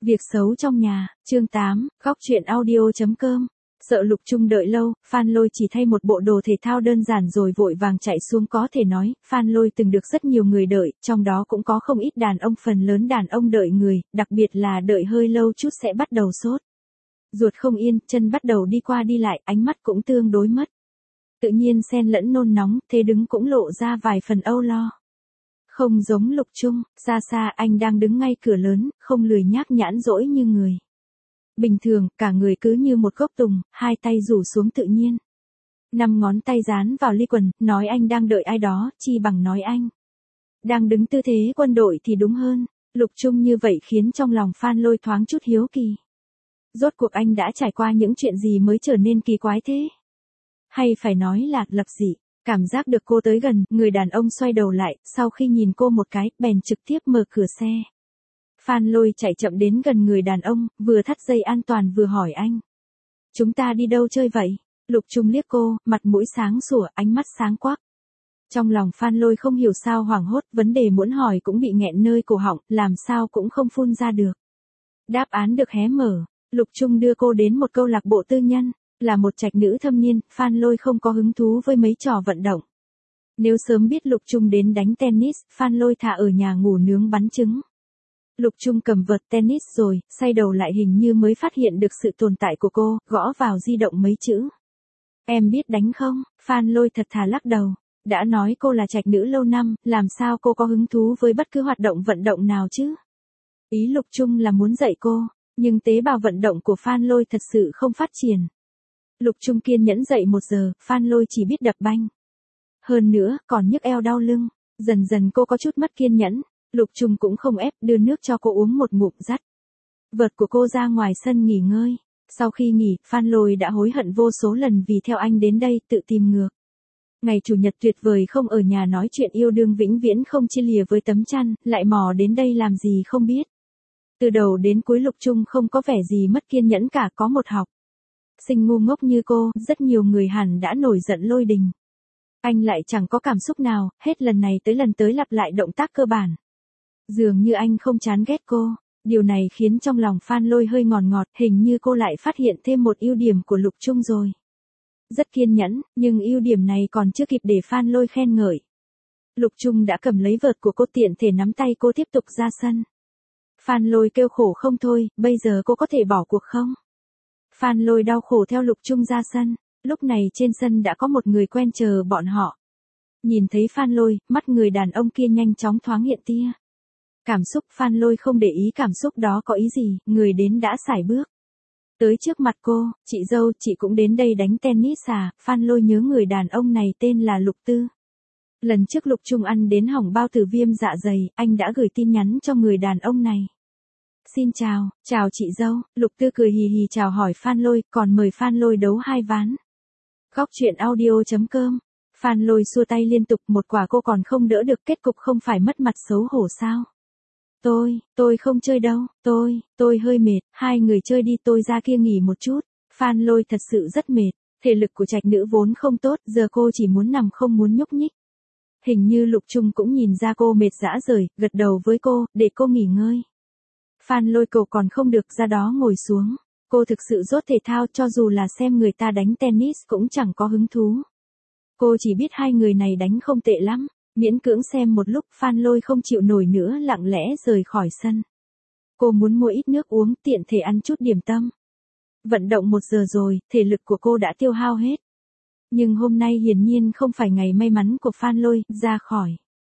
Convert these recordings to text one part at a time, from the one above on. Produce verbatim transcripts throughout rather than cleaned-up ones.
Việc xấu trong nhà, chương tám, góc truyện audio.com. Sợ Lục Trung đợi lâu, Phan Lôi chỉ thay một bộ đồ thể thao đơn giản rồi vội vàng chạy xuống. Có thể nói, Phan Lôi từng được rất nhiều người đợi, trong đó cũng có không ít đàn ông. Phần lớn đàn ông đợi người, đặc biệt là đợi hơi lâu chút sẽ bắt đầu sốt ruột không yên, chân bắt đầu đi qua đi lại, ánh mắt cũng tương đối mất tự nhiên, xen lẫn nôn nóng, thế đứng cũng lộ ra vài phần âu lo. Không giống Lục Trung, xa xa anh đang đứng ngay cửa lớn, không lười nhác nhãn rỗi như người bình thường, cả người cứ như một gốc tùng, hai tay rủ xuống tự nhiên. Năm ngón tay dán vào ly quần, nói anh đang đợi ai đó, chi bằng nói anh đang đứng tư thế quân đội thì đúng hơn. Lục Trung như vậy khiến trong lòng Phan Lôi thoáng chút hiếu kỳ. Rốt cuộc anh đã trải qua những chuyện gì mới trở nên kỳ quái thế? Hay phải nói là lập dị? Cảm giác được cô tới gần, người đàn ông xoay đầu lại, sau khi nhìn cô một cái, bèn trực tiếp mở cửa xe. Phan Lôi chạy chậm đến gần người đàn ông, vừa thắt dây an toàn vừa hỏi anh: "Chúng ta đi đâu chơi vậy?" Lục Trung liếc cô, mặt mũi sáng sủa, ánh mắt sáng quắc. Trong lòng Phan Lôi không hiểu sao hoảng hốt, vấn đề muốn hỏi cũng bị nghẹn nơi cổ họng, làm sao cũng không phun ra được. Đáp án được hé mở, Lục Trung đưa cô đến một câu lạc bộ tư nhân. Là một trạch nữ thâm niên, Phan Lôi không có hứng thú với mấy trò vận động. Nếu sớm biết Lục Trung đến đánh tennis, Phan Lôi thà ở nhà ngủ nướng bắn trứng. Lục Trung cầm vợt tennis rồi, xoay đầu lại hình như mới phát hiện được sự tồn tại của cô, gõ vào di động mấy chữ: "Em biết đánh không?" Phan Lôi thật thà lắc đầu. Đã nói cô là trạch nữ lâu năm, làm sao cô có hứng thú với bất cứ hoạt động vận động nào chứ? Ý Lục Trung là muốn dạy cô, nhưng tế bào vận động của Phan Lôi thật sự không phát triển. Lục Trung kiên nhẫn dậy một giờ, Phan Lôi chỉ biết đập banh. Hơn nữa, còn nhức eo đau lưng. Dần dần cô có chút mất kiên nhẫn. Lục Trung cũng không ép, đưa nước cho cô uống một ngụm dắt vợt của cô ra ngoài sân nghỉ ngơi. Sau khi nghỉ, Phan Lôi đã hối hận vô số lần vì theo anh đến đây, tự tìm ngược. Ngày chủ nhật tuyệt vời không ở nhà nói chuyện yêu đương vĩnh viễn không chia lìa với tấm chăn, lại mò đến đây làm gì không biết. Từ đầu đến cuối Lục Trung không có vẻ gì mất kiên nhẫn cả, có một học sinh ngu ngốc như cô, rất nhiều người hẳn đã nổi giận lôi đình. Anh lại chẳng có cảm xúc nào, hết lần này tới lần tới lặp lại động tác cơ bản. Dường như anh không chán ghét cô, điều này khiến trong lòng Phan Lôi hơi ngọt ngọt, hình như cô lại phát hiện thêm một ưu điểm của Lục Trung rồi. Rất kiên nhẫn, nhưng ưu điểm này còn chưa kịp để Phan Lôi khen ngợi. Lục Trung đã cầm lấy vợt của cô, tiện thể nắm tay cô tiếp tục ra sân. Phan Lôi kêu khổ không thôi, bây giờ cô có thể bỏ cuộc không? Phan Lôi đau khổ theo Lục Trung ra sân. Lúc này trên sân đã có một người quen chờ bọn họ. Nhìn thấy Phan Lôi, mắt người đàn ông kia nhanh chóng thoáng hiện tia cảm xúc. Phan Lôi không để ý cảm xúc đó có ý gì, người đến đã sải bước tới trước mặt cô: "Chị dâu, chị cũng đến đây đánh tennis à?" Phan Lôi nhớ người đàn ông này tên là Lục Tư. Lần trước Lục Trung ăn đến hỏng bao tử viêm dạ dày, anh đã gửi tin nhắn cho người đàn ông này: "Xin chào, chào chị dâu." Lục Tư cười hì hì chào hỏi Phan Lôi, còn mời Phan Lôi đấu hai ván. Góc truyện audio.com. Phan Lôi xua tay liên tục, một quả cô còn không đỡ được, kết cục không phải mất mặt xấu hổ sao? Tôi, tôi không chơi đâu, tôi, tôi hơi mệt, hai người chơi đi, tôi ra kia nghỉ một chút. Phan Lôi thật sự rất mệt, thể lực của trạch nữ vốn không tốt, giờ cô chỉ muốn nằm không muốn nhúc nhích. Hình như Lục Trung cũng nhìn ra cô mệt rã rời, gật đầu với cô, để cô nghỉ ngơi. Phan Lôi cầu còn không được, ra đó ngồi xuống. Cô thực sự dốt thể thao, cho dù là xem người ta đánh tennis cũng chẳng có hứng thú. Cô chỉ biết hai người này đánh không tệ lắm. Miễn cưỡng xem một lúc, Phan Lôi không chịu nổi nữa, lặng lẽ rời khỏi sân. Cô muốn mua ít nước uống, tiện thể ăn chút điểm tâm. Vận động một giờ rồi, thể lực của cô đã tiêu hao hết. Nhưng hôm nay hiển nhiên không phải ngày may mắn của Phan Lôi. Ra khỏi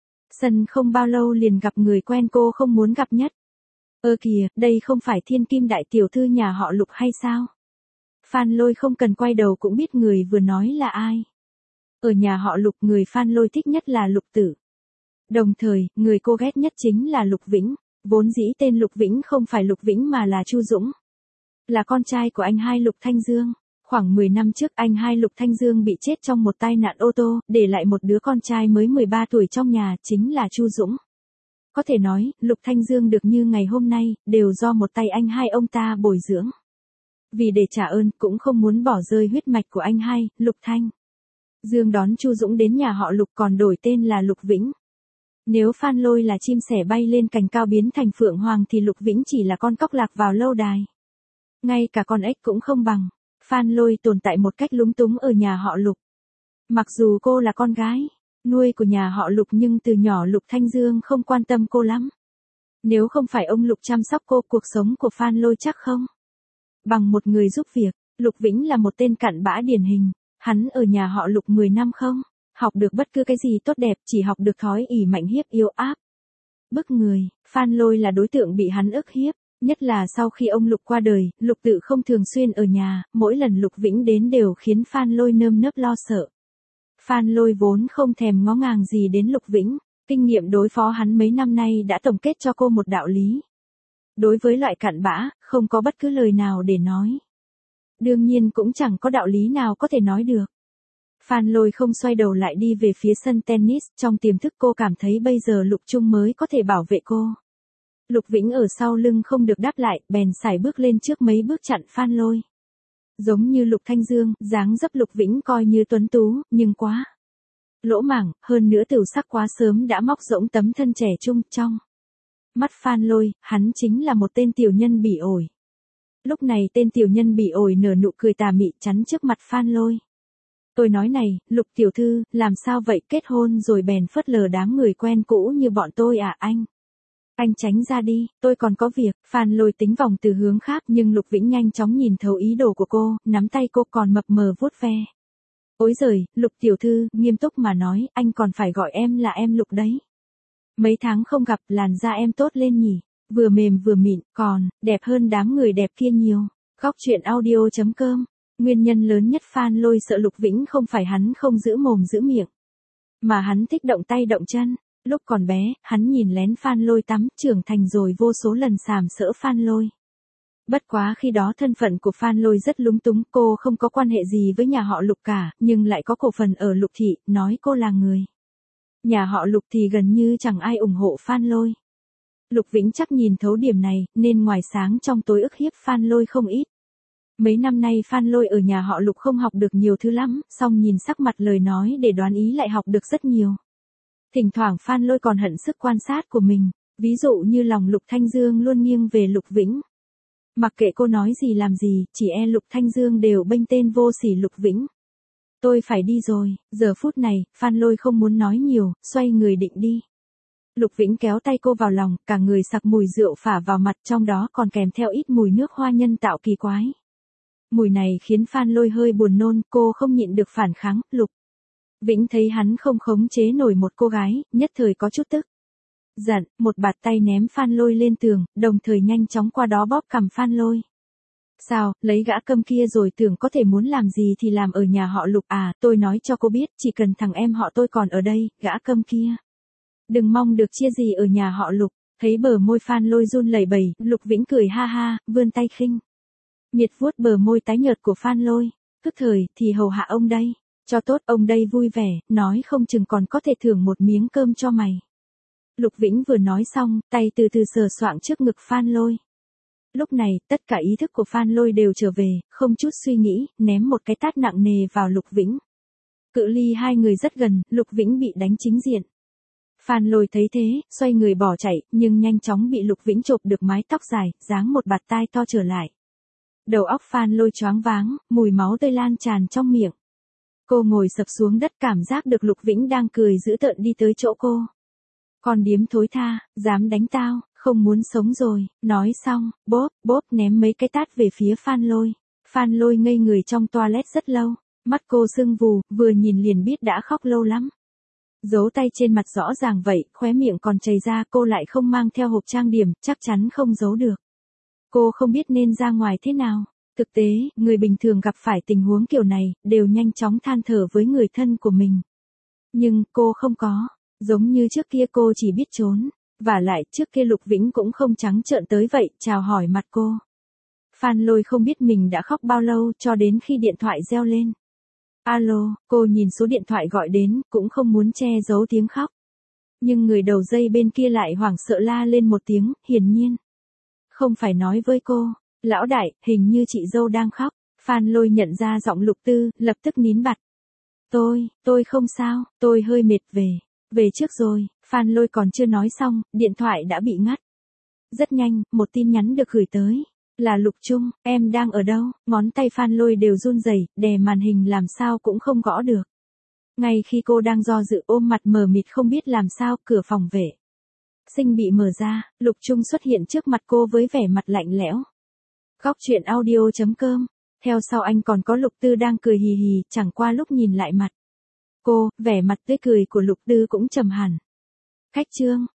sân không bao lâu liền gặp người quen cô không muốn gặp nhất. Ơ kìa, đây không phải thiên kim đại tiểu thư nhà họ Lục hay sao? Phan Lôi không cần quay đầu cũng biết người vừa nói là ai. Ở nhà họ Lục, người Phan Lôi thích nhất là Lục Tử. Đồng thời, người cô ghét nhất chính là Lục Vĩnh. Vốn dĩ tên Lục Vĩnh không phải Lục Vĩnh mà là Chu Dũng. Là con trai của anh hai Lục Thanh Dương. Khoảng mười năm trước, anh hai Lục Thanh Dương bị chết trong một tai nạn ô tô, để lại một đứa con trai mới mười ba tuổi trong nhà, chính là Chu Dũng. Có thể nói, Lục Thanh Dương được như ngày hôm nay, đều do một tay anh hai ông ta bồi dưỡng. Vì để trả ơn, cũng không muốn bỏ rơi huyết mạch của anh hai, Lục Thanh Dương đón Chu Dũng đến nhà họ Lục, còn đổi tên là Lục Vĩnh. Nếu Phan Lôi là chim sẻ bay lên cành cao biến thành phượng hoàng thì Lục Vĩnh chỉ là con cóc lạc vào lâu đài. Ngay cả con ếch cũng không bằng. Phan Lôi tồn tại một cách lúng túng ở nhà họ Lục. Mặc dù cô là con gái nuôi của nhà họ Lục nhưng từ nhỏ Lục Thanh Dương không quan tâm cô lắm. Nếu không phải ông Lục chăm sóc cô, cuộc sống của Phan Lôi chắc không bằng một người giúp việc. Lục Vĩnh là một tên cặn bã điển hình. Hắn ở nhà họ Lục mười năm không học được bất cứ cái gì tốt đẹp, chỉ học được thói ỷ mạnh hiếp yếu áp. Bức người, Phan Lôi là đối tượng bị hắn ức hiếp. Nhất là sau khi ông Lục qua đời, Lục Tự không thường xuyên ở nhà, mỗi lần Lục Vĩnh đến đều khiến Phan Lôi nơm nớp lo sợ. Phan Lôi vốn không thèm ngó ngàng gì đến Lục Vĩnh, kinh nghiệm đối phó hắn mấy năm nay đã tổng kết cho cô một đạo lý. Đối với loại cặn bã, không có bất cứ lời nào để nói. Đương nhiên cũng chẳng có đạo lý nào có thể nói được. Phan Lôi không xoay đầu lại đi về phía sân tennis, trong tiềm thức cô cảm thấy bây giờ Lục Trung mới có thể bảo vệ cô. Lục Vĩnh ở sau lưng không được đáp lại, bèn sải bước lên trước mấy bước chặn Phan Lôi. Giống như Lục Thanh Dương, dáng dấp Lục Vĩnh coi như tuấn tú, nhưng quá lỗ mảng, hơn nữa tửu sắc quá sớm đã móc rỗng tấm thân trẻ trung trong. Mắt Phan Lôi, hắn chính là một tên tiểu nhân bỉ ổi. Lúc này tên tiểu nhân bỉ ổi nở nụ cười tà mị chắn trước mặt Phan Lôi. Tôi nói này, Lục tiểu thư, làm sao vậy, kết hôn rồi bèn phớt lờ đám người quen cũ như bọn tôi à anh? Anh tránh ra đi, tôi còn có việc. Phan Lôi tính vòng từ hướng khác nhưng Lục Vĩnh nhanh chóng nhìn thấu ý đồ của cô, nắm tay cô còn mập mờ vuốt ve. Ôi giời, Lục tiểu thư, nghiêm túc mà nói, anh còn phải gọi em là em Lục đấy. Mấy tháng không gặp, làn da em tốt lên nhỉ, vừa mềm vừa mịn, còn đẹp hơn đám người đẹp kia nhiều. Góc truyện audio chấm com. Nguyên nhân lớn nhất Phan Lôi sợ Lục Vĩnh không phải hắn không giữ mồm giữ miệng, mà hắn thích động tay động chân. Lúc còn bé, hắn nhìn lén Phan Lôi tắm, trưởng thành rồi vô số lần sàm sỡ Phan Lôi. Bất quá khi đó thân phận của Phan Lôi rất lúng túng, cô không có quan hệ gì với nhà họ Lục cả, nhưng lại có cổ phần ở Lục thị, nói cô là người nhà họ Lục thì gần như chẳng ai ủng hộ Phan Lôi. Lục Vĩnh chắc nhìn thấu điểm này, nên ngoài sáng trong tối ức hiếp Phan Lôi không ít. Mấy năm nay Phan Lôi ở nhà họ Lục không học được nhiều thứ lắm, song nhìn sắc mặt lời nói để đoán ý lại học được rất nhiều. Thỉnh thoảng Phan Lôi còn hận sức quan sát của mình, ví dụ như lòng Lục Thanh Dương luôn nghiêng về Lục Vĩnh. Mặc kệ cô nói gì làm gì, chỉ e Lục Thanh Dương đều bênh tên vô sỉ Lục Vĩnh. Tôi phải đi rồi, giờ phút này, Phan Lôi không muốn nói nhiều, xoay người định đi. Lục Vĩnh kéo tay cô vào lòng, cả người sặc mùi rượu phả vào mặt, trong đó còn kèm theo ít mùi nước hoa nhân tạo kỳ quái. Mùi này khiến Phan Lôi hơi buồn nôn, cô không nhịn được phản kháng. Lục Vĩnh thấy hắn không khống chế nổi một cô gái, nhất thời có chút tức giận, một bạt tay ném Phan Lôi lên tường, đồng thời nhanh chóng qua đó bóp cằm Phan Lôi. Sao, lấy gã câm kia rồi tưởng có thể muốn làm gì thì làm ở nhà họ Lục à, tôi nói cho cô biết, chỉ cần thằng em họ tôi còn ở đây, gã câm kia đừng mong được chia gì ở nhà họ Lục. Thấy bờ môi Phan Lôi run lẩy bẩy, Lục Vĩnh cười ha ha, vươn tay khinh miệt vuốt bờ môi tái nhợt của Phan Lôi. Tức thời thì hầu hạ ông đây, cho tốt, ông đây vui vẻ, nói không chừng còn có thể thưởng một miếng cơm cho mày. Lục Vĩnh vừa nói xong, tay từ từ sờ soạng trước ngực Phan Lôi. Lúc này, tất cả ý thức của Phan Lôi đều trở về, không chút suy nghĩ, ném một cái tát nặng nề vào Lục Vĩnh. Cự ly hai người rất gần, Lục Vĩnh bị đánh chính diện. Phan Lôi thấy thế, xoay người bỏ chạy, nhưng nhanh chóng bị Lục Vĩnh chộp được mái tóc dài, giáng một bạt tai to trở lại. Đầu óc Phan Lôi choáng váng, mùi máu tươi lan tràn trong miệng. Cô ngồi sập xuống đất, cảm giác được Lục Vĩnh đang cười dữ tợn đi tới chỗ cô. Con điếm thối tha, dám đánh tao, không muốn sống rồi. Nói xong, bóp, bóp ném mấy cái tát về phía Phan Lôi. Phan Lôi ngây người trong toilet rất lâu, mắt cô sưng vù, vừa nhìn liền biết đã khóc lâu lắm. Giấu tay trên mặt rõ ràng vậy, khóe miệng còn chảy ra, cô lại không mang theo hộp trang điểm, chắc chắn không giấu được. Cô không biết nên ra ngoài thế nào. Thực tế, người bình thường gặp phải tình huống kiểu này, đều nhanh chóng than thở với người thân của mình. Nhưng, cô không có. Giống như trước kia cô chỉ biết trốn. Vả lại, trước kia Lục Vĩnh cũng không trắng trợn tới vậy, chào hỏi mặt cô. Phan Lôi không biết mình đã khóc bao lâu, cho đến khi điện thoại reo lên. Alo, cô nhìn số điện thoại gọi đến, cũng không muốn che giấu tiếng khóc. Nhưng người đầu dây bên kia lại hoảng sợ la lên một tiếng, hiển nhiên không phải nói với cô. Lão đại, hình như chị dâu đang khóc. Phan Lôi nhận ra giọng Lục Tư, lập tức nín bặt. Tôi, tôi không sao, tôi hơi mệt về. Về trước rồi. Phan Lôi còn chưa nói xong, điện thoại đã bị ngắt. Rất nhanh, một tin nhắn được gửi tới. Là Lục Trung, em đang ở đâu? Ngón tay Phan Lôi đều run rẩy, đè màn hình làm sao cũng không gõ được. Ngay khi cô đang do dự ôm mặt mờ mịt không biết làm sao, cửa phòng vệ sinh bị mở ra, Lục Trung xuất hiện trước mặt cô với vẻ mặt lạnh lẽo. Góc truyện audio chấm com. Theo sau anh còn có Lục Tư đang cười hì hì, chẳng qua lúc nhìn lại mặt cô, vẻ mặt tươi cười của Lục Tư cũng trầm hẳn. Khách Trương,